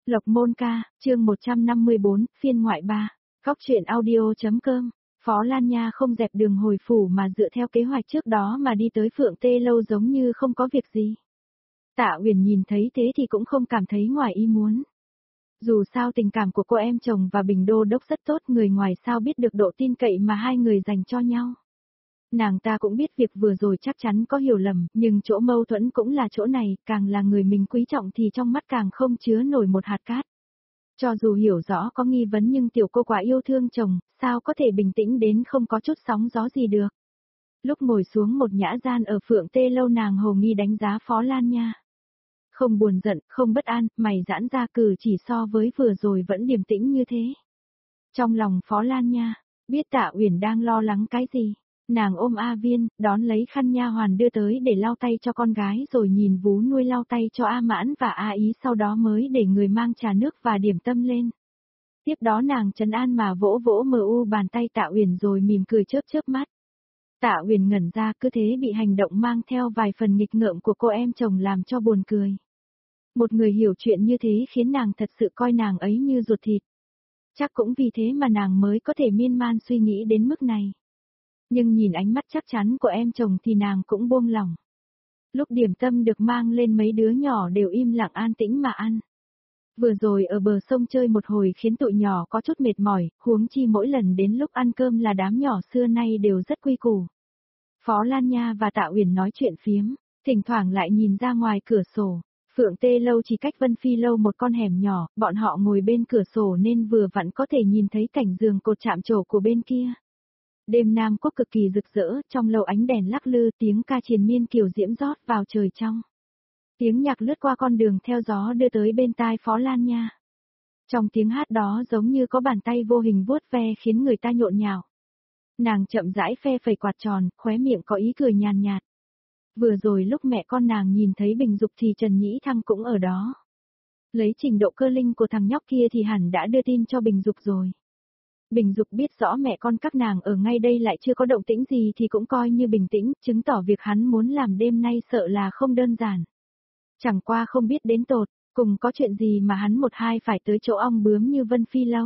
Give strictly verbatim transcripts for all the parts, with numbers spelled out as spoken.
Lộc Môn Ca, chương một trăm năm mươi bốn, phiên ngoại ba. Góc truyện audio.com. Phó Lan Nha không dẹp đường hồi phủ mà dựa theo kế hoạch trước đó mà đi tới Phượng Tê Lâu giống như không có việc gì. Tạ Uyển nhìn thấy thế thì cũng không cảm thấy ngoài ý muốn. Dù sao tình cảm của cô em chồng và Bình Đô Đốc rất tốt, người ngoài sao biết được độ tin cậy mà hai người dành cho nhau. Nàng ta cũng biết việc vừa rồi chắc chắn có hiểu lầm, nhưng chỗ mâu thuẫn cũng là chỗ này, càng là người mình quý trọng thì trong mắt càng không chứa nổi một hạt cát. Cho dù hiểu rõ có nghi vấn nhưng tiểu cô quả yêu thương chồng, sao có thể bình tĩnh đến không có chút sóng gió gì được. Lúc ngồi xuống một nhã gian ở Phượng Tê Lâu, nàng hồ nghi đánh giá Phó Lan Nha. Không buồn giận, không bất an, mày giãn ra, cử chỉ so với vừa rồi vẫn điềm tĩnh như thế. Trong lòng Phó Lan Nha, biết Tạ Uyển đang lo lắng cái gì. Nàng ôm A Viên, đón lấy khăn nha hoàn đưa tới để lau tay cho con gái, rồi nhìn vú nuôi lau tay cho A Mãn và A Ý, sau đó mới để người mang trà nước và điểm tâm lên. Tiếp đó nàng trấn an mà vỗ vỗ mờ u bàn tay Tạ Uyển rồi mỉm cười chớp chớp mắt. Tạ Uyển ngẩn ra, cứ thế bị hành động mang theo vài phần nghịch ngợm của cô em chồng làm cho buồn cười. Một người hiểu chuyện như thế khiến nàng thật sự coi nàng ấy như ruột thịt. Chắc cũng vì thế mà nàng mới có thể miên man suy nghĩ đến mức này. Nhưng nhìn ánh mắt chắc chắn của em chồng thì nàng cũng buông lòng. Lúc điểm tâm được mang lên, mấy đứa nhỏ đều im lặng an tĩnh mà ăn. Vừa rồi ở bờ sông chơi một hồi khiến tụi nhỏ có chút mệt mỏi, huống chi mỗi lần đến lúc ăn cơm là đám nhỏ xưa nay đều rất quy củ. Phó Lan Nha và Tạ Uyển nói chuyện phiếm, thỉnh thoảng lại nhìn ra ngoài cửa sổ. Phượng Tê Lâu chỉ cách Vân Phi Lâu một con hẻm nhỏ, bọn họ ngồi bên cửa sổ nên vừa vặn có thể nhìn thấy cảnh giường cột chạm trổ của bên kia. Đêm Nam Quốc cực kỳ rực rỡ, trong lầu ánh đèn lắc lư, tiếng ca triền miên kiều diễm rót vào trời trong. Tiếng nhạc lướt qua con đường theo gió đưa tới bên tai Phó Lan Nha. Trong tiếng hát đó giống như có bàn tay vô hình vuốt ve khiến người ta nhộn nhạo. Nàng chậm rãi phe phẩy quạt tròn, khóe miệng có ý cười nhàn nhạt. Vừa rồi lúc mẹ con nàng nhìn thấy Bình Dục thì Trần Nhĩ Thăng cũng ở đó. Lấy trình độ cơ linh của thằng nhóc kia thì hẳn đã đưa tin cho Bình Dục rồi. Bình Dục biết rõ mẹ con các nàng ở ngay đây lại chưa có động tĩnh gì thì cũng coi như bình tĩnh, chứng tỏ việc hắn muốn làm đêm nay sợ là không đơn giản. Chẳng qua không biết đến tột, cùng có chuyện gì mà hắn một hai phải tới chỗ ong bướm như Vân Phi Lâu.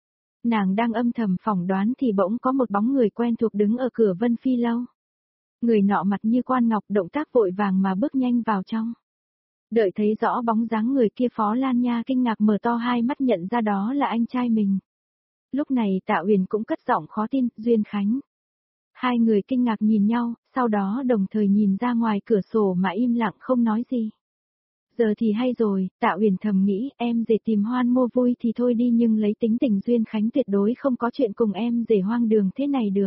Nàng đang âm thầm phỏng đoán thì bỗng có một bóng người quen thuộc đứng ở cửa Vân Phi Lâu. Người nọ mặt như quan ngọc, động tác vội vàng mà bước nhanh vào trong. Đợi thấy rõ bóng dáng người kia, Phó Lan Nha kinh ngạc mở to hai mắt nhận ra đó là anh trai mình. Lúc này Tạ Uyển cũng cất giọng khó tin, Duyên Khánh. Hai người kinh ngạc nhìn nhau, sau đó đồng thời nhìn ra ngoài cửa sổ mà im lặng không nói gì. Giờ thì hay rồi, Tạ Uyển thầm nghĩ, em rể tìm hoan mua vui thì thôi đi, nhưng lấy tính tình Duyên Khánh tuyệt đối không có chuyện cùng em rể hoang đường thế này được.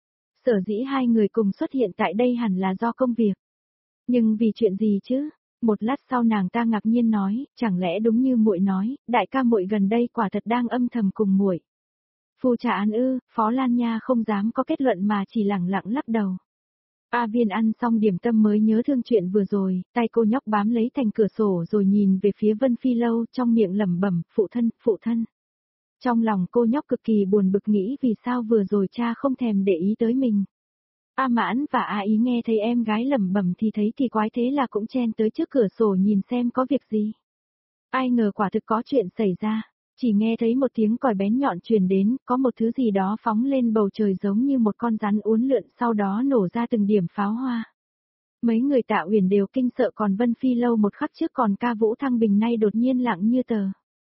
Sở dĩ hai người cùng xuất hiện tại đây hẳn là do công việc. Nhưng vì chuyện gì chứ? Một lát sau nàng ta ngạc nhiên nói, chẳng lẽ đúng như muội nói, đại ca muội gần đây quả thật đang âm thầm cùng muội. Phu trà án ư? Phó Lan Nha không dám có kết luận mà chỉ lẳng lặng lắc đầu. A Viên ăn xong điểm tâm mới nhớ thương chuyện vừa rồi, tay cô nhóc bám lấy thành cửa sổ rồi nhìn về phía Vân Phi Lâu, trong miệng lẩm bẩm, phụ thân, phụ thân. Trong lòng cô nhóc cực kỳ buồn bực, nghĩ vì sao vừa rồi cha không thèm để ý tới mình. A Mãn và A Ý nghe thấy em gái lẩm bẩm thì thấy kỳ quái, thế là cũng chen tới trước cửa sổ nhìn xem có việc gì. Ai ngờ quả thực có chuyện xảy ra. Chỉ nghe thấy một tiếng còi bén nhọn truyền đến, có một thứ gì đó phóng lên bầu trời giống như một con rắn uốn lượn, sau đó nổ ra từng điểm pháo hoa. Mấy người Tạ Uyển đều kinh sợ, còn Vân Phi Lâu một khắc trước còn ca vũ thăng bình nay đột nhiên lặng như tờ.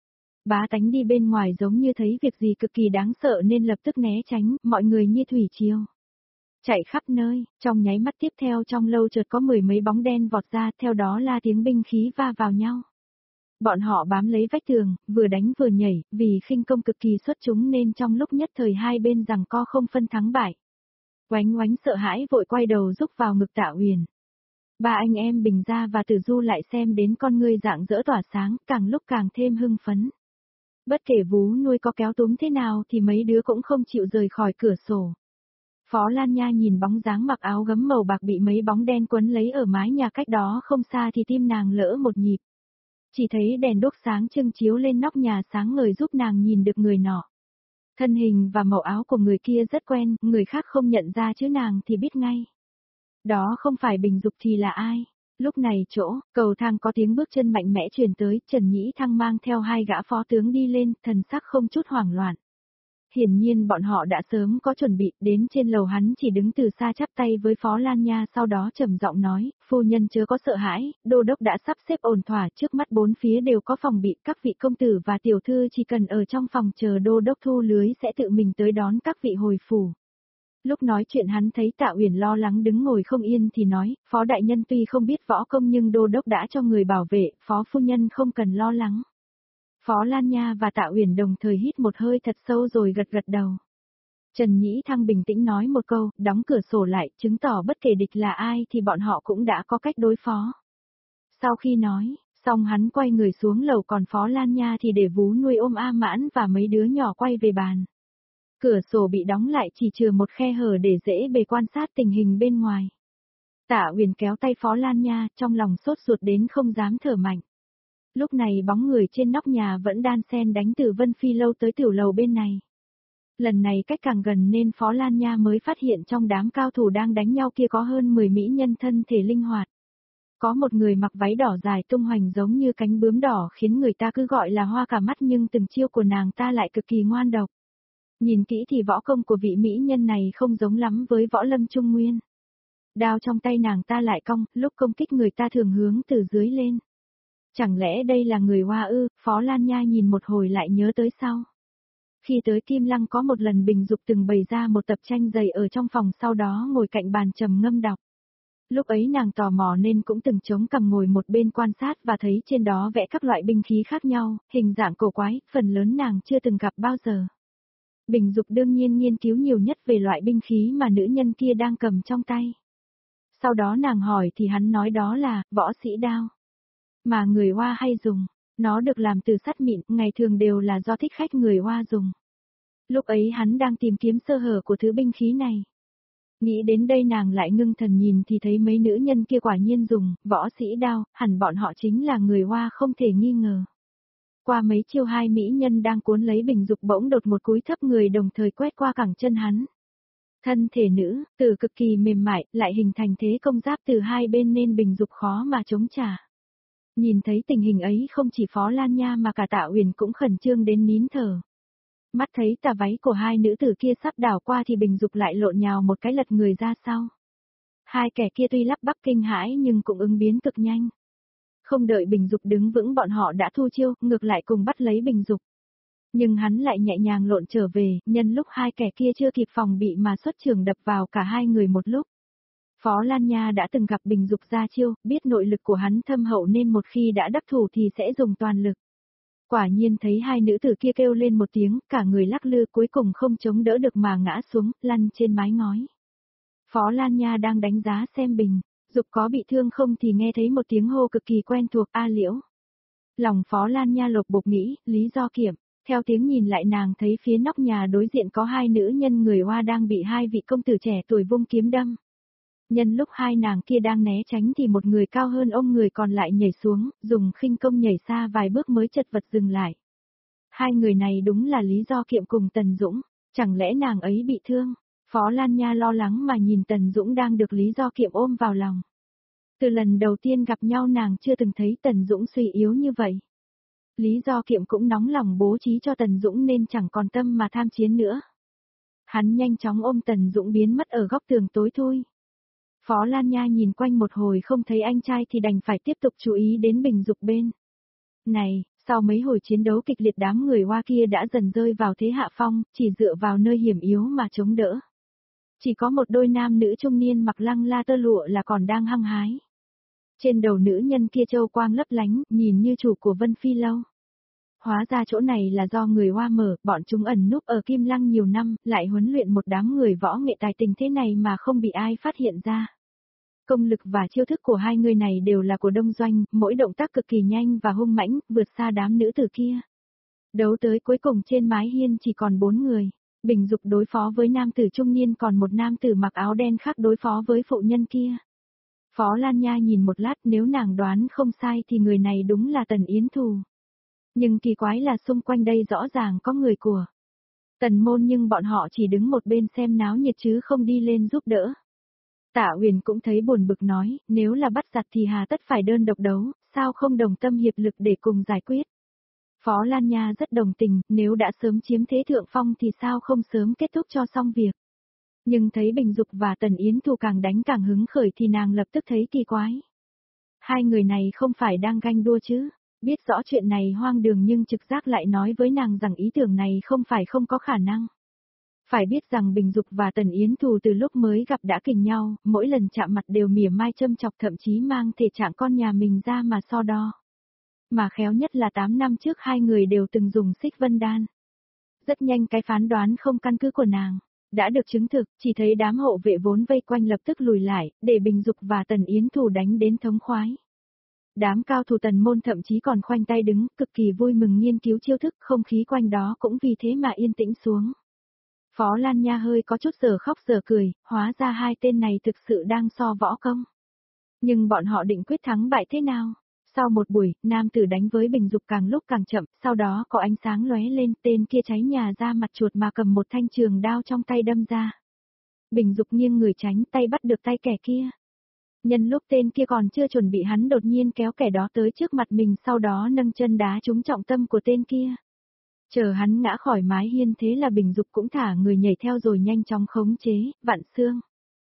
Bá tánh đi bên ngoài giống như thấy việc gì cực kỳ đáng sợ nên lập tức né tránh, mọi người như thủy triều. Chạy khắp nơi, trong nháy mắt tiếp theo trong lâu chợt có mười mấy bóng đen vọt ra, theo đó là tiếng binh khí va vào nhau. Bọn họ bám lấy vách tường, vừa đánh vừa nhảy, vì khinh công cực kỳ xuất chúng nên trong lúc nhất thời hai bên giằng co không phân thắng bại. Oánh oánh sợ hãi vội quay đầu rúc vào ngực Tạ Uyển. Ba anh em Bình Gia và Tử Du lại xem đến con ngươi rạng rỡ tỏa sáng, càng lúc càng thêm hưng phấn. Bất kể vú nuôi có kéo túm thế nào thì mấy đứa cũng không chịu rời khỏi cửa sổ. Phó Lan Nha nhìn bóng dáng mặc áo gấm màu bạc bị mấy bóng đen quấn lấy ở mái nhà cách đó không xa thì tim nàng lỡ một nhịp. Chỉ thấy đèn đuốc sáng trưng chiếu lên nóc nhà sáng ngời giúp nàng nhìn được người nọ. Thân hình và màu áo của người kia rất quen, người khác không nhận ra chứ nàng thì biết ngay. Đó không phải Bình Dục thì là ai? Lúc này chỗ, cầu thang có tiếng bước chân mạnh mẽ truyền tới, Trần Nhĩ Thăng mang theo hai gã phó tướng đi lên, thần sắc không chút hoảng loạn. Hiển nhiên bọn họ đã sớm có chuẩn bị, đến trên lầu hắn chỉ đứng từ xa chắp tay với Phó Lan Nha, sau đó trầm giọng nói, phu nhân chớ có sợ hãi, đô đốc đã sắp xếp ổn thỏa, trước mắt bốn phía đều có phòng bị, các vị công tử và tiểu thư chỉ cần ở trong phòng chờ đô đốc thu lưới sẽ tự mình tới đón các vị hồi phủ. Lúc nói chuyện hắn thấy Tạ Uyển lo lắng đứng ngồi không yên thì nói, Phó đại nhân tuy không biết võ công nhưng đô đốc đã cho người bảo vệ, Phó phu nhân không cần lo lắng. Phó Lan Nha và Tạ Uyển đồng thời hít một hơi thật sâu rồi gật gật đầu. Trần Nhĩ Thăng bình tĩnh nói một câu, đóng cửa sổ lại, chứng tỏ bất kể địch là ai thì bọn họ cũng đã có cách đối phó. Sau khi nói, xong hắn quay người xuống lầu, còn Phó Lan Nha thì để vú nuôi ôm A Mãn và mấy đứa nhỏ quay về bàn. Cửa sổ bị đóng lại chỉ chừa một khe hở để dễ bề quan sát tình hình bên ngoài. Tạ Uyển kéo tay Phó Lan Nha, trong lòng sốt ruột đến không dám thở mạnh. Lúc này bóng người trên nóc nhà vẫn đan xen đánh từ Vân Phi lâu tới tiểu lầu bên này. Lần này cách càng gần nên Phó Lan Nha mới phát hiện trong đám cao thủ đang đánh nhau kia có hơn mười mỹ nhân thân thể linh hoạt. Có một người mặc váy đỏ dài tung hoành giống như cánh bướm đỏ khiến người ta cứ gọi là hoa cả mắt, nhưng từng chiêu của nàng ta lại cực kỳ ngoan độc. Nhìn kỹ thì võ công của vị mỹ nhân này không giống lắm với võ lâm trung nguyên. Đao trong tay nàng ta lại cong, lúc công kích người ta thường hướng từ dưới lên. Chẳng lẽ đây là người Hoa ư? Phó Lan Nha nhìn một hồi lại nhớ tới sau. Khi tới Kim Lăng có một lần Bình Dục từng bày ra một tập tranh dày ở trong phòng, sau đó ngồi cạnh bàn trầm ngâm đọc. Lúc ấy nàng tò mò nên cũng từng chống cằm ngồi một bên quan sát và thấy trên đó vẽ các loại binh khí khác nhau, hình dạng cổ quái, phần lớn nàng chưa từng gặp bao giờ. Bình Dục đương nhiên nghiên cứu nhiều nhất về loại binh khí mà nữ nhân kia đang cầm trong tay. Sau đó nàng hỏi thì hắn nói đó là võ sĩ đao. Mà người Hoa hay dùng, nó được làm từ sắt mịn, ngày thường đều là do thích khách người Hoa dùng. Lúc ấy hắn đang tìm kiếm sơ hở của thứ binh khí này. Nghĩ đến đây nàng lại ngưng thần nhìn thì thấy mấy nữ nhân kia quả nhiên dùng võ sĩ đao, hẳn bọn họ chính là người Hoa không thể nghi ngờ. Qua mấy chiêu hai mỹ nhân đang cuốn lấy Bình Dục bỗng đột một cúi thấp người đồng thời quét qua cẳng chân hắn. Thân thể nữ, từ cực kỳ mềm mại, lại hình thành thế công giáp từ hai bên nên Bình Dục khó mà chống trả. Nhìn thấy tình hình ấy không chỉ Phó Lan Nha mà cả Tạ Uyển cũng khẩn trương đến nín thở. Mắt thấy tà váy của hai nữ tử kia sắp đảo qua thì Bình Dục lại lộn nhào một cái lật người ra sau. Hai kẻ kia tuy lắp bắp kinh hãi nhưng cũng ứng biến cực nhanh. Không đợi Bình Dục đứng vững bọn họ đã thu chiêu, ngược lại cùng bắt lấy Bình Dục. Nhưng hắn lại nhẹ nhàng lộn trở về, nhân lúc hai kẻ kia chưa kịp phòng bị mà xuất trường đập vào cả hai người một lúc. Phó Lan Nha đã từng gặp Bình Dục ra chiêu, biết nội lực của hắn thâm hậu nên một khi đã đắc thủ thì sẽ dùng toàn lực. Quả nhiên thấy hai nữ tử kia kêu lên một tiếng, cả người lắc lư cuối cùng không chống đỡ được mà ngã xuống, lăn trên mái ngói. Phó Lan Nha đang đánh giá xem Bình Dục có bị thương không thì nghe thấy một tiếng hô cực kỳ quen thuộc, A Liễu. Lòng Phó Lan Nha lột bột nghĩ, lý do kiểm. Theo tiếng nhìn lại nàng thấy phía nóc nhà đối diện có hai nữ nhân người Hoa đang bị hai vị công tử trẻ tuổi vung kiếm đâm. Nhân lúc hai nàng kia đang né tránh thì một người cao hơn ông người còn lại nhảy xuống, dùng khinh công nhảy xa vài bước mới chật vật dừng lại. Hai người này đúng là Lý Do Kiệm cùng Tần Dũng, chẳng lẽ nàng ấy bị thương? Phó Lan Nha lo lắng mà nhìn Tần Dũng đang được Lý Do Kiệm ôm vào lòng. Từ lần đầu tiên gặp nhau nàng chưa từng thấy Tần Dũng suy yếu như vậy. Lý Do Kiệm cũng nóng lòng bố trí cho Tần Dũng nên chẳng còn tâm mà tham chiến nữa. Hắn nhanh chóng ôm Tần Dũng biến mất ở góc tường tối thui. Phó Lan Nha nhìn quanh một hồi không thấy anh trai thì đành phải tiếp tục chú ý đến Bình Dục bên. Này, sau mấy hồi chiến đấu kịch liệt đám người Hoa kia đã dần rơi vào thế hạ phong, chỉ dựa vào nơi hiểm yếu mà chống đỡ. Chỉ có một đôi nam nữ trung niên mặc lăng la tơ lụa là còn đang hăng hái. Trên đầu nữ nhân kia châu quang lấp lánh, nhìn như chủ của Vân Phi lâu. Hóa ra chỗ này là do người Hoa mở, bọn chúng ẩn núp ở Kim Lăng nhiều năm, lại huấn luyện một đám người võ nghệ tài tình thế này mà không bị ai phát hiện ra. Công lực và chiêu thức của hai người này đều là của Đông Doanh, mỗi động tác cực kỳ nhanh và hung mãnh, vượt xa đám nữ tử kia. Đấu tới cuối cùng trên mái hiên chỉ còn bốn người. Bình Dục đối phó với nam tử trung niên, còn một nam tử mặc áo đen khác đối phó với phụ nhân kia. Phó Lan Nha nhìn một lát, nếu nàng đoán không sai thì người này đúng là Tần Yến Thù. Nhưng kỳ quái là xung quanh đây rõ ràng có người của Tần Môn, nhưng bọn họ chỉ đứng một bên xem náo nhiệt chứ không đi lên giúp đỡ. Tạ Uyển cũng thấy buồn bực nói, nếu là bắt giặc thì hà tất phải đơn độc đấu, sao không đồng tâm hiệp lực để cùng giải quyết. Phó Lan Nha rất đồng tình, nếu đã sớm chiếm thế thượng phong thì sao không sớm kết thúc cho xong việc. Nhưng thấy Bình Dục và Tần Yến Thù càng đánh càng hứng khởi thì nàng lập tức thấy kỳ quái. Hai người này không phải đang ganh đua chứ, biết rõ chuyện này hoang đường nhưng trực giác lại nói với nàng rằng ý tưởng này không phải không có khả năng. Phải biết rằng Bình Dục và Tần Yến Thù từ lúc mới gặp đã kình nhau, mỗi lần chạm mặt đều mỉa mai châm chọc thậm chí mang thể trạng con nhà mình ra mà so đo. Mà khéo nhất là tám năm trước hai người đều từng dùng xích vân đan. Rất nhanh cái phán đoán không căn cứ của nàng đã được chứng thực, chỉ thấy đám hộ vệ vốn vây quanh lập tức lùi lại, để Bình Dục và Tần Yến Thù đánh đến thống khoái. Đám cao thủ Tần môn thậm chí còn khoanh tay đứng, cực kỳ vui mừng nghiên cứu chiêu thức, không khí quanh đó cũng vì thế mà yên tĩnh xuống. Phó Lan Nha hơi có chút giờ khóc giờ cười, hóa ra hai tên này thực sự đang so võ công. Nhưng bọn họ định quyết thắng bại thế nào? Sau một buổi, nam tử đánh với Bình Dục càng lúc càng chậm, sau đó có ánh sáng lóe lên, tên kia cháy nhà ra mặt chuột mà cầm một thanh trường đao trong tay đâm ra. Bình Dục nghiêng người tránh, tay bắt được tay kẻ kia. Nhân lúc tên kia còn chưa chuẩn bị, hắn đột nhiên kéo kẻ đó tới trước mặt mình, sau đó nâng chân đá trúng trọng tâm của tên kia. Chờ hắn ngã khỏi mái hiên thế là Bình Dục cũng thả người nhảy theo rồi nhanh chóng khống chế, vặn xương.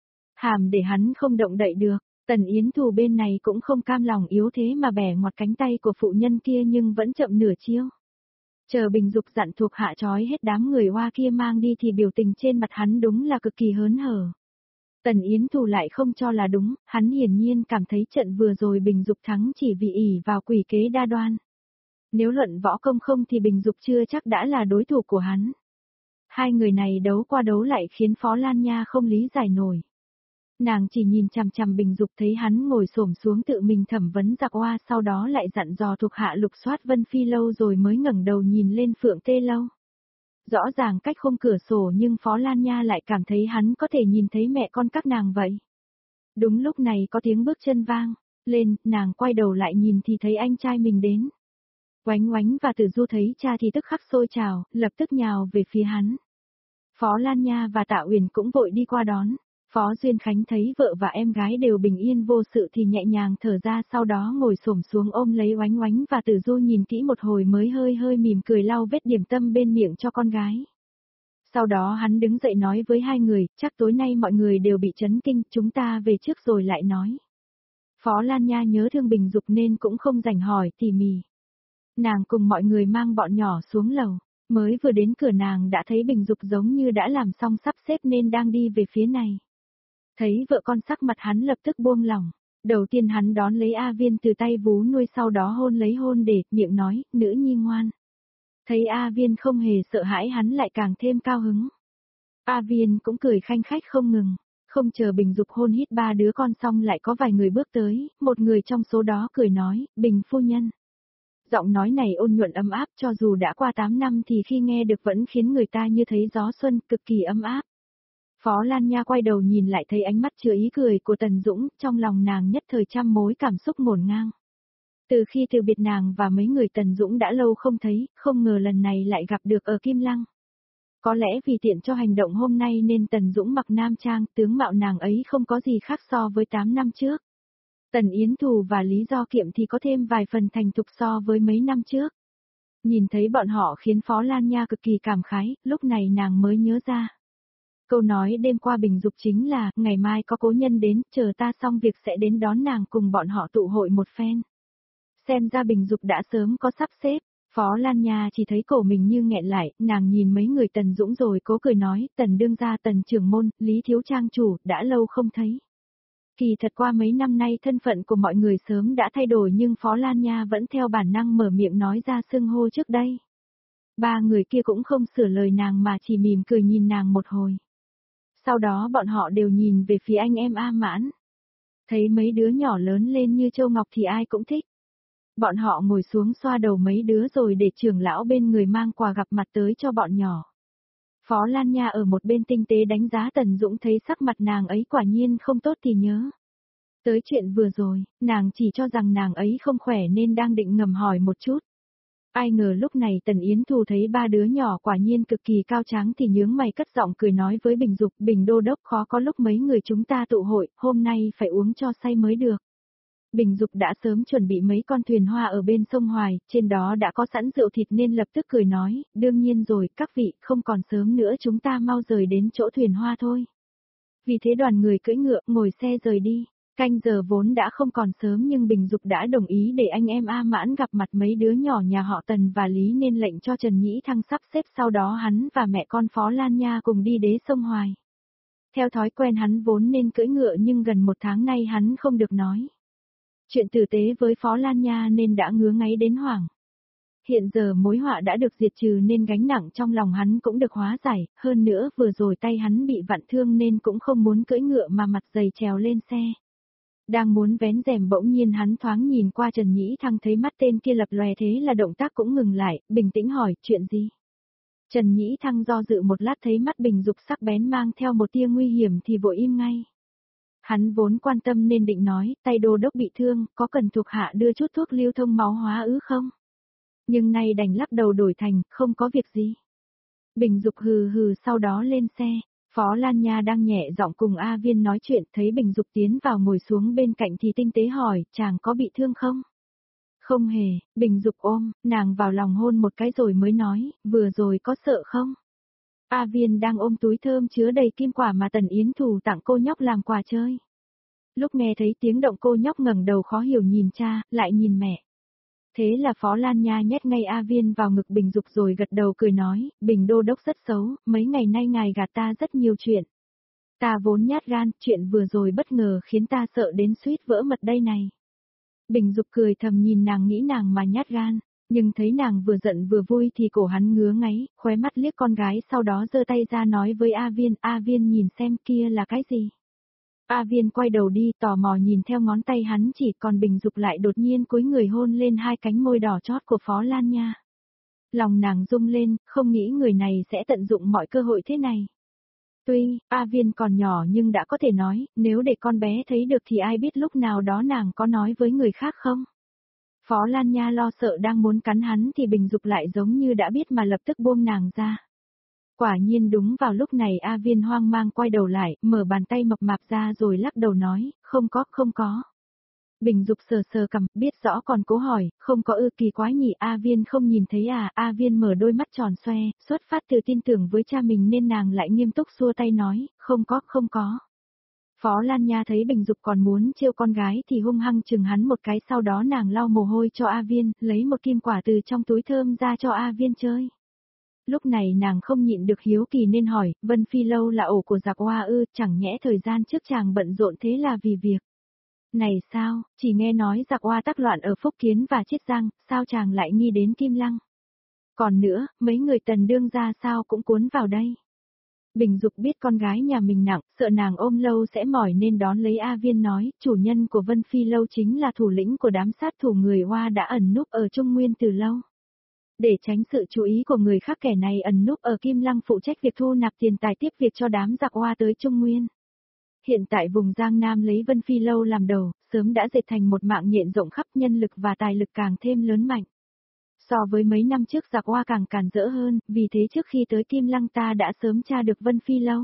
Hàm để hắn không động đậy được. Tần Yến Thù bên này cũng không cam lòng yếu thế mà bẻ ngoặt cánh tay của phụ nhân kia nhưng vẫn chậm nửa chiêu. Chờ Bình Dục dặn thuộc hạ trói hết đám người Hoa kia mang đi thì biểu tình trên mặt hắn đúng là cực kỳ hớn hở. Tần Yến Thù lại không cho là đúng, hắn hiển nhiên cảm thấy trận vừa rồi Bình Dục thắng chỉ vì ỷ vào quỷ kế đa đoan. Nếu luận võ công không thì Bình Dục chưa chắc đã là đối thủ của hắn. Hai người này đấu qua đấu lại khiến Phó Lan Nha không lý giải nổi. Nàng chỉ nhìn chằm chằm Bình Dục thấy hắn ngồi xổm xuống tự mình thẩm vấn giặc Hoa, sau đó lại dặn dò thuộc hạ lục soát Vân Phi lâu rồi mới ngẩng đầu nhìn lên Phượng Tê lâu. Rõ ràng cách khung cửa sổ nhưng Phó Lan Nha lại cảm thấy hắn có thể nhìn thấy mẹ con các nàng vậy. Đúng lúc này có tiếng bước chân vang lên, nàng quay đầu lại nhìn thì thấy anh trai mình đến. Oánh Oánh và Tử Du thấy cha thì tức khắc sôi trào, lập tức nhào về phía hắn. Phó Lan Nha và Tạ Uyển cũng vội đi qua đón. Phó Duyên Khánh thấy vợ và em gái đều bình yên vô sự thì nhẹ nhàng thở ra, sau đó ngồi xổm xuống ôm lấy Oánh Oánh và Tử Du nhìn kỹ một hồi mới hơi hơi mỉm cười lau vết điểm tâm bên miệng cho con gái. Sau đó hắn đứng dậy nói với hai người, chắc tối nay mọi người đều bị chấn kinh, chúng ta về trước rồi lại nói. Phó Lan Nha nhớ thương Bình Dục nên cũng không rảnh hỏi tỉ mỉ. Nàng cùng mọi người mang bọn nhỏ xuống lầu, mới vừa đến cửa nàng đã thấy Bình Dục giống như đã làm xong sắp xếp nên đang đi về phía này. Thấy vợ con sắc mặt hắn lập tức buông lỏng. Đầu tiên hắn đón lấy A Viên từ tay vú nuôi, sau đó hôn lấy hôn để, miệng nói, nữ nhi ngoan. Thấy A Viên không hề sợ hãi hắn lại càng thêm cao hứng. A Viên cũng cười khanh khách không ngừng. Không chờ Bình Dục hôn hít ba đứa con xong lại có vài người bước tới, một người trong số đó cười nói, Bình phu nhân. Giọng nói này ôn nhuận ấm áp, cho dù đã qua tám năm thì khi nghe được vẫn khiến người ta như thấy gió xuân, cực kỳ ấm áp. Phó Lan Nha quay đầu nhìn lại thấy ánh mắt chứa ý cười của Tần Dũng, trong lòng nàng nhất thời trăm mối cảm xúc ngổn ngang. Từ khi từ biệt nàng và mấy người Tần Dũng đã lâu không thấy, không ngờ lần này lại gặp được ở Kim Lăng. Có lẽ vì tiện cho hành động hôm nay nên Tần Dũng mặc nam trang, tướng mạo nàng ấy không có gì khác so với tám năm trước. Tần Yến Thù và Lý Do Kiệm thì có thêm vài phần thành thục so với mấy năm trước. Nhìn thấy bọn họ khiến Phó Lan Nha cực kỳ cảm khái, lúc này nàng mới nhớ ra. Câu nói đêm qua Bình Dục chính là, ngày mai có cố nhân đến, chờ ta xong việc sẽ đến đón nàng cùng bọn họ tụ hội một phen. Xem ra Bình Dục đã sớm có sắp xếp, Phó Lan Nha chỉ thấy cổ mình như nghẹn lại, nàng nhìn mấy người Tần Dũng rồi cố cười nói, Tần đương gia, Tần trưởng môn, Lý thiếu trang chủ, đã lâu không thấy. Kỳ thật qua mấy năm nay thân phận của mọi người sớm đã thay đổi nhưng Phó Lan Nha vẫn theo bản năng mở miệng nói ra xưng hô trước đây. Ba người kia cũng không sửa lời nàng mà chỉ mỉm cười nhìn nàng một hồi. Sau đó bọn họ đều nhìn về phía anh em A Mãn. Thấy mấy đứa nhỏ lớn lên như Châu Ngọc thì ai cũng thích. Bọn họ ngồi xuống xoa đầu mấy đứa rồi để trưởng lão bên người mang quà gặp mặt tới cho bọn nhỏ. Phó Lan Nha ở một bên tinh tế đánh giá Tần Dũng, thấy sắc mặt nàng ấy quả nhiên không tốt thì nhớ. Tới chuyện vừa rồi, nàng chỉ cho rằng nàng ấy không khỏe nên đang định ngầm hỏi một chút. Ai ngờ lúc này Tần Yến Thù thấy ba đứa nhỏ quả nhiên cực kỳ cao tráng thì nhướng mày cất giọng cười nói với Bình Dục, Bình Đô Đốc khó có lúc mấy người chúng ta tụ hội, hôm nay phải uống cho say mới được. Bình Dục đã sớm chuẩn bị mấy con thuyền hoa ở bên sông Hoài, trên đó đã có sẵn rượu thịt nên lập tức cười nói, đương nhiên rồi, các vị, không còn sớm nữa chúng ta mau rời đến chỗ thuyền hoa thôi. Vì thế đoàn người cưỡi ngựa, ngồi xe rời đi. Canh giờ vốn đã không còn sớm nhưng Bình Dục đã đồng ý để anh em A Mãn gặp mặt mấy đứa nhỏ nhà họ Tần và Lý nên lệnh cho Trần Nhĩ Thăng sắp xếp, sau đó hắn và mẹ con Phó Lan Nha cùng đi đế sông Hoài. Theo thói quen hắn vốn nên cưỡi ngựa nhưng gần một tháng nay hắn không được nói chuyện tử tế với Phó Lan Nha nên đã ngứa ngáy đến hoảng. Hiện giờ mối họa đã được diệt trừ nên gánh nặng trong lòng hắn cũng được hóa giải, hơn nữa vừa rồi tay hắn bị vặn thương nên cũng không muốn cưỡi ngựa mà mặt dày trèo lên xe. Đang muốn vén rèm bỗng nhiên hắn thoáng nhìn qua Trần Nhĩ Thăng thấy mắt tên kia lập lòe thế là động tác cũng ngừng lại, bình tĩnh hỏi, chuyện gì? Trần Nhĩ Thăng do dự một lát thấy mắt Bình Dục sắc bén mang theo một tia nguy hiểm thì vội im ngay. Hắn vốn quan tâm nên định nói, tay đô đốc bị thương, có cần thuộc hạ đưa chút thuốc lưu thông máu hóa ứ không? Nhưng nay đành lắc đầu đổi thành, không có việc gì. Bình Dục hừ hừ sau đó lên xe. Phó Lan Nha đang nhẹ giọng cùng A Viên nói chuyện, thấy Bình Dục tiến vào ngồi xuống bên cạnh thì tinh tế hỏi, chàng có bị thương không? Không hề, Bình Dục ôm, nàng vào lòng hôn một cái rồi mới nói, vừa rồi có sợ không? A Viên đang ôm túi thơm chứa đầy kim quả mà Tần Yến Thù tặng cô nhóc làm quà chơi. Lúc nghe thấy tiếng động cô nhóc ngẩng đầu khó hiểu nhìn cha, lại nhìn mẹ. Thế là Phó Lan Nha nhét ngay A Viên vào ngực Bình Dục rồi gật đầu cười nói, Bình Đô Đốc rất xấu, mấy ngày nay ngài gạt ta rất nhiều chuyện. Ta vốn nhát gan, chuyện vừa rồi bất ngờ khiến ta sợ đến suýt vỡ mật đây này. Bình Dục cười thầm nhìn nàng nghĩ nàng mà nhát gan, nhưng thấy nàng vừa giận vừa vui thì cổ hắn ngứa ngáy, khóe mắt liếc con gái sau đó giơ tay ra nói với A Viên, A Viên nhìn xem kia là cái gì. A Viên quay đầu đi tò mò nhìn theo ngón tay hắn chỉ còn Bình Dục lại đột nhiên cúi người hôn lên hai cánh môi đỏ chót của Phó Lan Nha. Lòng nàng rung lên, không nghĩ người này sẽ tận dụng mọi cơ hội thế này. Tuy, A Viên còn nhỏ nhưng đã có thể nói, nếu để con bé thấy được thì ai biết lúc nào đó nàng có nói với người khác không? Phó Lan Nha lo sợ đang muốn cắn hắn thì Bình Dục lại giống như đã biết mà lập tức buông nàng ra. Quả nhiên đúng vào lúc này A Viên hoang mang quay đầu lại, mở bàn tay mập mạp ra rồi lắc đầu nói, không có, không có. Bình Dục sờ sờ cằm, biết rõ còn cố hỏi, không có ư, kỳ quái nhỉ, A Viên không nhìn thấy à, A Viên mở đôi mắt tròn xoe, xuất phát từ tin tưởng với cha mình nên nàng lại nghiêm túc xua tay nói, không có, không có. Phó Lan Nha thấy Bình Dục còn muốn trêu con gái thì hung hăng chừng hắn một cái, sau đó nàng lau mồ hôi cho A Viên, lấy một kim quả từ trong túi thơm ra cho A Viên chơi. Lúc này nàng không nhịn được hiếu kỳ nên hỏi, Vân Phi Lâu là ổ của giặc Hoa ư, chẳng nhẽ thời gian trước chàng bận rộn thế là vì việc. Này sao, chỉ nghe nói giặc Hoa tác loạn ở Phúc Kiến và Chiết Giang, sao chàng lại nghi đến Kim Lăng? Còn nữa, mấy người Tần đương gia sao cũng cuốn vào đây. Bình Dục biết con gái nhà mình nặng, sợ nàng ôm lâu sẽ mỏi nên đón lấy A Viên nói, chủ nhân của Vân Phi Lâu chính là thủ lĩnh của đám sát thủ người Hoa đã ẩn núp ở Trung Nguyên từ lâu. Để tránh sự chú ý của người khác, kẻ này ẩn núp ở Kim Lăng phụ trách việc thu nạp tiền tài tiếp việc cho đám giặc Hoa tới Trung Nguyên. Hiện tại vùng Giang Nam lấy Vân Phi Lâu làm đầu, sớm đã dệt thành một mạng nhện rộng khắp, nhân lực và tài lực càng thêm lớn mạnh. So với mấy năm trước giặc Hoa càng càn rỡ hơn, vì thế trước khi tới Kim Lăng ta đã sớm tra được Vân Phi Lâu.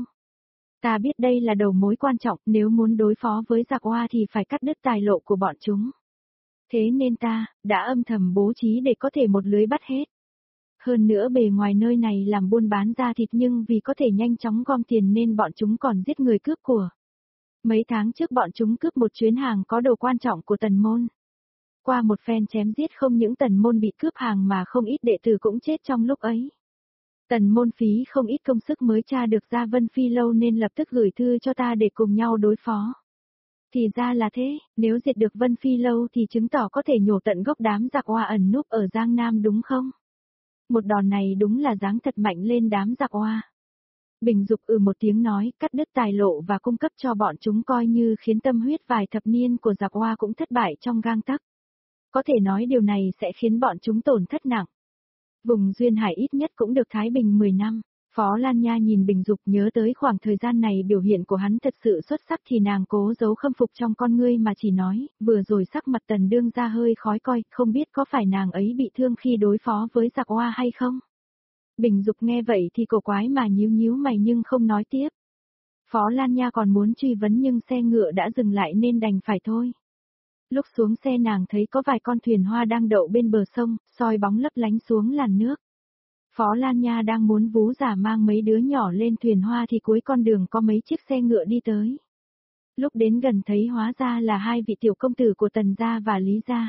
Ta biết đây là đầu mối quan trọng, nếu muốn đối phó với giặc Hoa thì phải cắt đứt tài lộ của bọn chúng. Thế nên ta, đã âm thầm bố trí để có thể một lưới bắt hết. Hơn nữa bề ngoài nơi này làm buôn bán da thịt nhưng vì có thể nhanh chóng gom tiền nên bọn chúng còn giết người cướp của. Mấy tháng trước bọn chúng cướp một chuyến hàng có đồ quan trọng của Tần Môn. Qua một phen chém giết không những Tần Môn bị cướp hàng mà không ít đệ tử cũng chết trong lúc ấy. Tần Môn phí không ít công sức mới tra được ra Vân Phi Lâu nên lập tức gửi thư cho ta để cùng nhau đối phó. Thì ra là thế, nếu diệt được Vân Phi Lâu thì chứng tỏ có thể nhổ tận gốc đám giặc Hoa ẩn núp ở Giang Nam đúng không? Một đòn này đúng là giáng thật mạnh lên đám giặc Hoa. Bình Dục ừ một tiếng nói, cắt đứt tài lộ và cung cấp cho bọn chúng coi như khiến tâm huyết vài thập niên của giặc Hoa cũng thất bại trong gang tấc. Có thể nói điều này sẽ khiến bọn chúng tổn thất nặng. Vùng Duyên Hải ít nhất cũng được thái bình mười năm. Phó Lan Nha nhìn Bình Dục nhớ tới khoảng thời gian này biểu hiện của hắn thật sự xuất sắc thì nàng cố giấu khâm phục trong con ngươi mà chỉ nói, vừa rồi sắc mặt Tần đương gia hơi khói coi, không biết có phải nàng ấy bị thương khi đối phó với giặc hoa hay không? Bình Dục nghe vậy thì cổ quái mà nhíu nhíu mày nhưng không nói tiếp. Phó Lan Nha còn muốn truy vấn nhưng xe ngựa đã dừng lại nên đành phải thôi. Lúc xuống xe nàng thấy có vài con thuyền hoa đang đậu bên bờ sông, soi bóng lấp lánh xuống làn nước. Phó Lan Nha đang muốn vú giả mang mấy đứa nhỏ lên thuyền hoa thì cuối con đường có mấy chiếc xe ngựa đi tới. Lúc đến gần thấy hóa ra là hai vị tiểu công tử của Tần gia và Lý gia.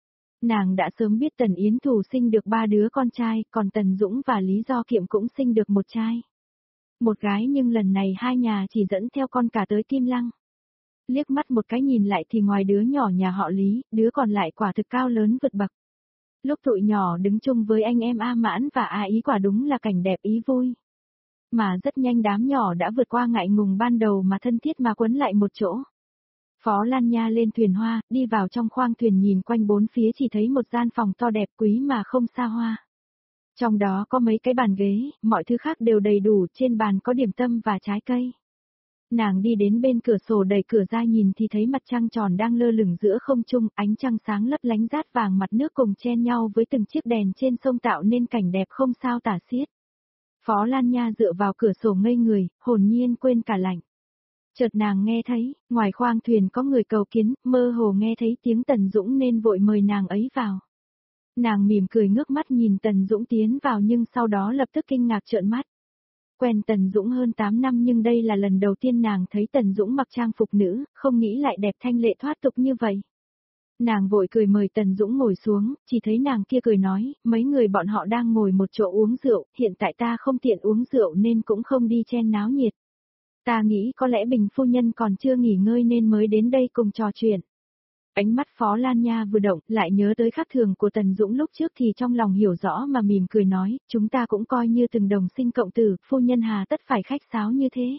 Nàng đã sớm biết Tần Yến Thủ sinh được ba đứa con trai, còn Tần Dũng và Lý Do Kiệm cũng sinh được một trai. Một gái nhưng lần này hai nhà chỉ dẫn theo con cả tới Kim Lăng. Liếc mắt một cái nhìn lại thì ngoài đứa nhỏ nhà họ Lý, đứa còn lại quả thực cao lớn vượt bậc. Lúc tụi nhỏ đứng chung với anh em A Mãn và A Ý quả đúng là cảnh đẹp ý vui. Mà rất nhanh đám nhỏ đã vượt qua ngại ngùng ban đầu mà thân thiết mà quấn lại một chỗ. Phó Lan Nha lên thuyền hoa, đi vào trong khoang thuyền nhìn quanh bốn phía chỉ thấy một gian phòng to đẹp quý mà không xa hoa. Trong đó có mấy cái bàn ghế, mọi thứ khác đều đầy đủ, trên bàn có điểm tâm và trái cây. Nàng đi đến bên cửa sổ đẩy cửa ra nhìn thì thấy mặt trăng tròn đang lơ lửng giữa không trung, ánh trăng sáng lấp lánh rát vàng mặt nước cùng chen nhau với từng chiếc đèn trên sông tạo nên cảnh đẹp không sao tả xiết. Phó Lan Nha dựa vào cửa sổ ngây người, hồn nhiên quên cả lạnh. Chợt nàng nghe thấy, ngoài khoang thuyền có người cầu kiến, mơ hồ nghe thấy tiếng Tần Dũng nên vội mời nàng ấy vào. Nàng mỉm cười ngước mắt nhìn Tần Dũng tiến vào nhưng sau đó lập tức kinh ngạc trợn mắt. Quen Tần Dũng hơn tám năm nhưng đây là lần đầu tiên nàng thấy Tần Dũng mặc trang phục nữ, không nghĩ lại đẹp thanh lệ thoát tục như vậy. Nàng vội cười mời Tần Dũng ngồi xuống, chỉ thấy nàng kia cười nói, mấy người bọn họ đang ngồi một chỗ uống rượu, hiện tại ta không tiện uống rượu nên cũng không đi chen náo nhiệt. Ta nghĩ có lẽ Bình phu nhân còn chưa nghỉ ngơi nên mới đến đây cùng trò chuyện. Ánh mắt Phó Lan Nha vừa động, lại nhớ tới khác thường của Tần Dũng lúc trước thì trong lòng hiểu rõ mà mỉm cười nói, chúng ta cũng coi như từng đồng sinh cộng tử, phu nhân hà tất phải khách sáo như thế.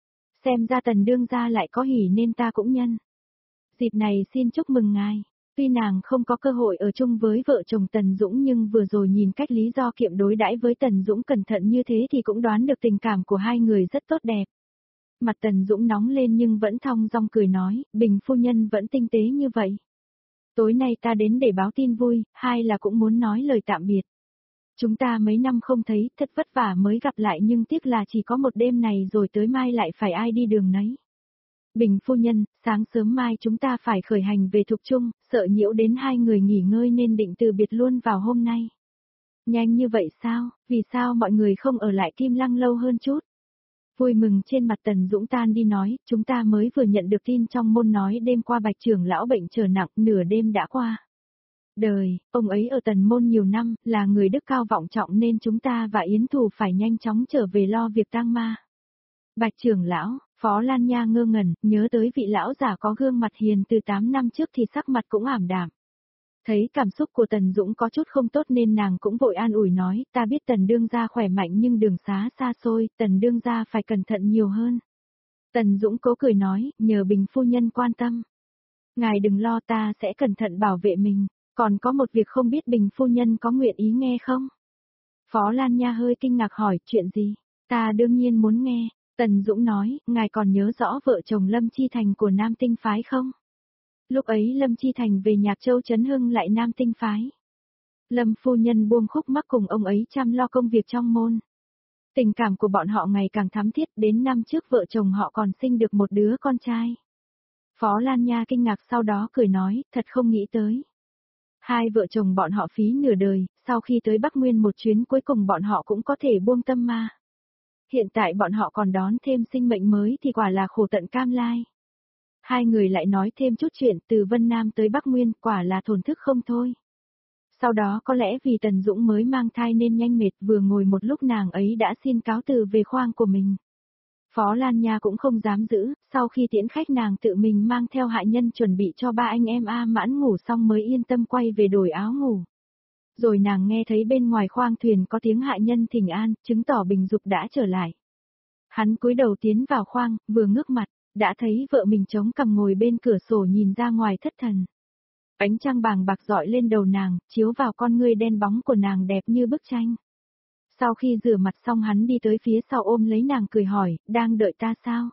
Xem ra Tần đương gia lại có hỉ nên ta cũng nhân. Dịp này xin chúc mừng ngài. Tuy nàng không có cơ hội ở chung với vợ chồng Tần Dũng nhưng vừa rồi nhìn cách Lý Do Kiệm đối đãi với Tần Dũng cẩn thận như thế thì cũng đoán được tình cảm của hai người rất tốt đẹp. Mặt Tần Dũng nóng lên nhưng vẫn thong dong cười nói, Bình phu nhân vẫn tinh tế như vậy. Tối nay ta đến để báo tin vui, hai là cũng muốn nói lời tạm biệt. Chúng ta mấy năm không thấy, thật vất vả mới gặp lại nhưng tiếc là chỉ có một đêm này rồi tới mai lại phải ai đi đường nấy. Bình phu nhân, sáng sớm mai chúng ta phải khởi hành về Thục Trung, sợ nhiễu đến hai người nghỉ ngơi nên định từ biệt luôn vào hôm nay. Nhanh như vậy sao, vì sao mọi người không ở lại Kim Lăng lâu hơn chút? Vui mừng trên mặt Tần Dũng tan đi nói, chúng ta mới vừa nhận được tin trong môn nói đêm qua Bạch trưởng lão bệnh trở nặng, nửa đêm đã qua. Đời, ông ấy ở Tần môn nhiều năm, là người đức cao vọng trọng nên chúng ta và Yến Thù phải nhanh chóng trở về lo việc tang ma. Bạch trưởng lão, Phó Lan Nha ngơ ngẩn, nhớ tới vị lão giả có gương mặt hiền từ tám năm trước thì sắc mặt cũng ảm đạm. Thấy cảm xúc của Tần Dũng có chút không tốt nên nàng cũng vội an ủi nói, ta biết Tần đương gia khỏe mạnh nhưng đường xá xa xôi, Tần đương gia phải cẩn thận nhiều hơn. Tần Dũng cố cười nói, nhờ Bình phu nhân quan tâm. Ngài đừng lo, ta sẽ cẩn thận bảo vệ mình, còn có một việc không biết Bình phu nhân có nguyện ý nghe không? Phó Lan Nha hơi kinh ngạc hỏi, chuyện gì? Ta đương nhiên muốn nghe. Tần Dũng nói, ngài còn nhớ rõ vợ chồng Lâm Chi Thành của Nam Tinh Phái không? Lúc ấy Lâm Chi Thành về Nhạc Châu Trấn Hưng lại Nam Tinh Phái. Lâm phu nhân buông khúc mắc cùng ông ấy chăm lo công việc trong môn. Tình cảm của bọn họ ngày càng thắm thiết, đến năm trước vợ chồng họ còn sinh được một đứa con trai. Phó Lan Nha kinh ngạc sau đó cười nói, thật không nghĩ tới. Hai vợ chồng bọn họ phí nửa đời, sau khi tới Bắc Nguyên một chuyến cuối cùng bọn họ cũng có thể buông tâm ma. Hiện tại bọn họ còn đón thêm sinh mệnh mới thì quả là khổ tận cam lai. Hai người lại nói thêm chút chuyện từ Vân Nam tới Bắc Nguyên, quả là thổn thức không thôi. Sau đó có lẽ vì Tần Dũng mới mang thai nên nhanh mệt, vừa ngồi một lúc nàng ấy đã xin cáo từ về khoang của mình. Phó Lan Nha cũng không dám giữ, sau khi tiễn khách nàng tự mình mang theo hạ nhân chuẩn bị cho ba anh em A Mãn ngủ xong mới yên tâm quay về đổi áo ngủ. Rồi nàng nghe thấy bên ngoài khoang thuyền có tiếng hạ nhân thỉnh an, chứng tỏ Bình Dục đã trở lại. Hắn cúi đầu tiến vào khoang, vừa ngước mặt, đã thấy vợ mình chống cằm ngồi bên cửa sổ nhìn ra ngoài thất thần. Ánh trăng bàng bạc rọi lên đầu nàng, chiếu vào con ngươi đen bóng của nàng đẹp như bức tranh. Sau khi rửa mặt xong hắn đi tới phía sau ôm lấy nàng cười hỏi, đang đợi ta sao?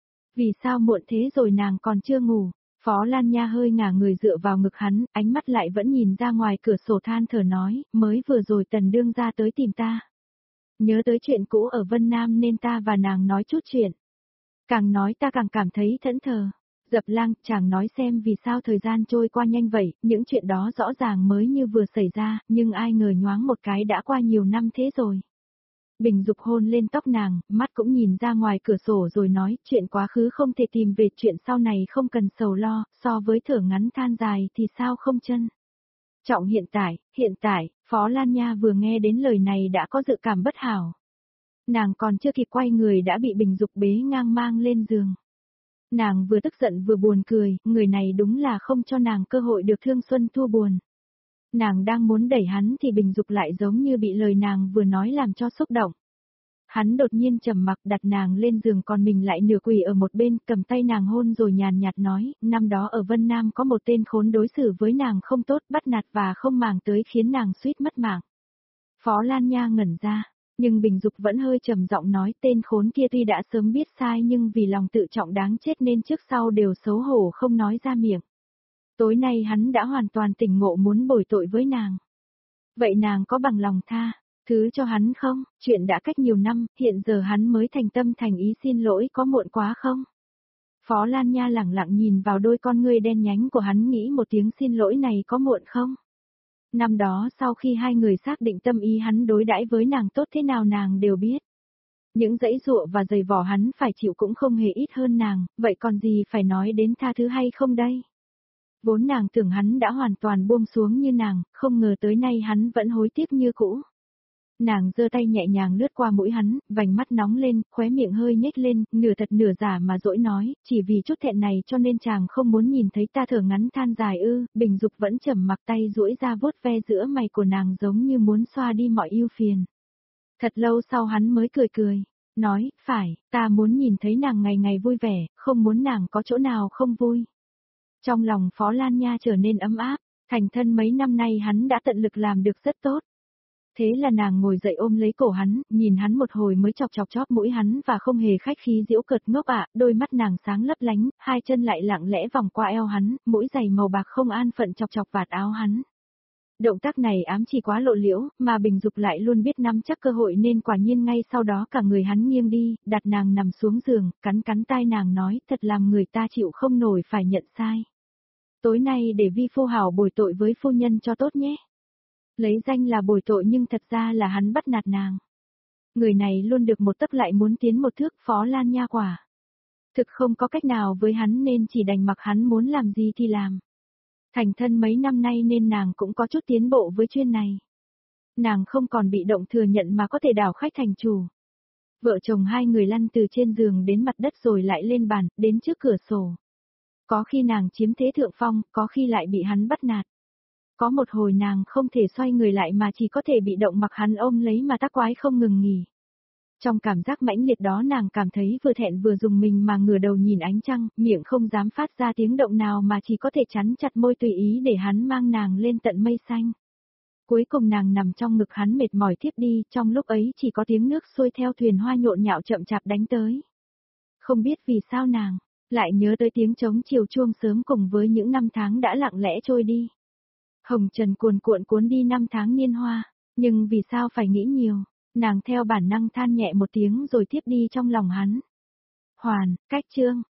Vì sao muộn thế rồi nàng còn chưa ngủ? Phó Lan Nha hơi ngả người dựa vào ngực hắn, ánh mắt lại vẫn nhìn ra ngoài cửa sổ than thở nói, mới vừa rồi Tần Đương ra tới tìm ta. Nhớ tới chuyện cũ ở Vân Nam nên ta và nàng nói chút chuyện. Càng nói ta càng cảm thấy thẫn thờ. Dập Lang, chàng nói xem vì sao thời gian trôi qua nhanh vậy, những chuyện đó rõ ràng mới như vừa xảy ra, nhưng ai ngờ nhoáng một cái đã qua nhiều năm thế rồi. Bình Dục hôn lên tóc nàng, mắt cũng nhìn ra ngoài cửa sổ rồi nói, chuyện quá khứ không thể tìm về, chuyện sau này không cần sầu lo, so với thở ngắn than dài thì sao không chân. Trọng hiện tại, hiện tại, Phó Lan Nha vừa nghe đến lời này đã có dự cảm bất hảo. Nàng còn chưa kịp quay người đã bị Bình Dục bế ngang mang lên giường. Nàng vừa tức giận vừa buồn cười, người này đúng là không cho nàng cơ hội được thương xuân thua buồn. Nàng đang muốn đẩy hắn thì Bình Dục lại giống như bị lời nàng vừa nói làm cho xúc động. Hắn đột nhiên trầm mặc đặt nàng lên giường còn mình lại nửa quỳ ở một bên cầm tay nàng hôn rồi nhàn nhạt nói, năm đó ở Vân Nam có một tên khốn đối xử với nàng không tốt bắt nạt và không màng tới khiến nàng suýt mất mạng. Phó Lan Nha ngẩn ra, nhưng Bình Dục vẫn hơi trầm giọng nói tên khốn kia tuy đã sớm biết sai nhưng vì lòng tự trọng đáng chết nên trước sau đều xấu hổ không nói ra miệng. Tối nay hắn đã hoàn toàn tỉnh ngộ muốn bồi tội với nàng. Vậy nàng có bằng lòng tha thứ cho hắn không? Chuyện đã cách nhiều năm, hiện giờ hắn mới thành tâm thành ý xin lỗi có muộn quá không? Phó Lan Nha lẳng lặng nhìn vào đôi con ngươi đen nhánh của hắn nghĩ một tiếng xin lỗi này có muộn không? Năm đó sau khi hai người xác định tâm ý hắn đối đãi với nàng tốt thế nào nàng đều biết. Những dãy dụa và giày vò hắn phải chịu cũng không hề ít hơn nàng, vậy còn gì phải nói đến tha thứ hay không đây? Vốn nàng tưởng hắn đã hoàn toàn buông xuống như nàng, không ngờ tới nay hắn vẫn hối tiếc như cũ. Nàng giơ tay nhẹ nhàng lướt qua mũi hắn, vành mắt nóng lên, khóe miệng hơi nhếch lên, nửa thật nửa giả mà dỗi nói, chỉ vì chút thẹn này cho nên chàng không muốn nhìn thấy ta thở ngắn than dài ư, Bình Dục vẫn trầm mặc tay duỗi ra vuốt ve giữa mày của nàng giống như muốn xoa đi mọi ưu phiền. Thật lâu sau hắn mới cười cười, nói, phải, ta muốn nhìn thấy nàng ngày ngày vui vẻ, không muốn nàng có chỗ nào không vui. Trong lòng Phó Lan Nha trở nên ấm áp, thành thân mấy năm nay hắn đã tận lực làm được rất tốt. Thế là nàng ngồi dậy ôm lấy cổ hắn, nhìn hắn một hồi mới chọc chọc chóp mũi hắn và không hề khách khí giễu cợt ngốc ạ, đôi mắt nàng sáng lấp lánh, hai chân lại lặng lẽ vòng qua eo hắn, mũi giày màu bạc không an phận chọc chọc vạt áo hắn. Động tác này ám chỉ quá lộ liễu, mà Bình Dục lại luôn biết nắm chắc cơ hội nên quả nhiên ngay sau đó cả người hắn nghiêng đi, đặt nàng nằm xuống giường, cắn cắn tai nàng nói, thật làm người ta chịu không nổi phải nhận sai. Tối nay để vi phu hảo bồi tội với phu nhân cho tốt nhé. Lấy danh là bồi tội nhưng thật ra là hắn bắt nạt nàng. Người này luôn được một tấc lại muốn tiến một thước, Phó Lan Nha quả. Thực không có cách nào với hắn nên chỉ đành mặc hắn muốn làm gì thì làm. Thành thân mấy năm nay nên nàng cũng có chút tiến bộ với chuyên này. Nàng không còn bị động thừa nhận mà có thể đảo khách thành chủ. Vợ chồng hai người lăn từ trên giường đến mặt đất rồi lại lên bàn, đến trước cửa sổ. Có khi nàng chiếm thế thượng phong, có khi lại bị hắn bắt nạt. Có một hồi nàng không thể xoay người lại mà chỉ có thể bị động mặc hắn ôm lấy mà tác quái không ngừng nghỉ. Trong cảm giác mãnh liệt đó nàng cảm thấy vừa thẹn vừa dùng mình mà ngửa đầu nhìn ánh trăng, miệng không dám phát ra tiếng động nào mà chỉ có thể chắn chặt môi tùy ý để hắn mang nàng lên tận mây xanh. Cuối cùng nàng nằm trong ngực hắn mệt mỏi thiếp đi, trong lúc ấy chỉ có tiếng nước xuôi theo thuyền hoa nhộn nhạo chậm chạp đánh tới. Không biết vì sao nàng lại nhớ tới tiếng trống chiều chuông sớm cùng với những năm tháng đã lặng lẽ trôi đi. Hồng trần cuồn cuộn cuốn đi năm tháng niên hoa, nhưng vì sao phải nghĩ nhiều, nàng theo bản năng than nhẹ một tiếng rồi tiếp đi trong lòng hắn. Hoàn, cách chương.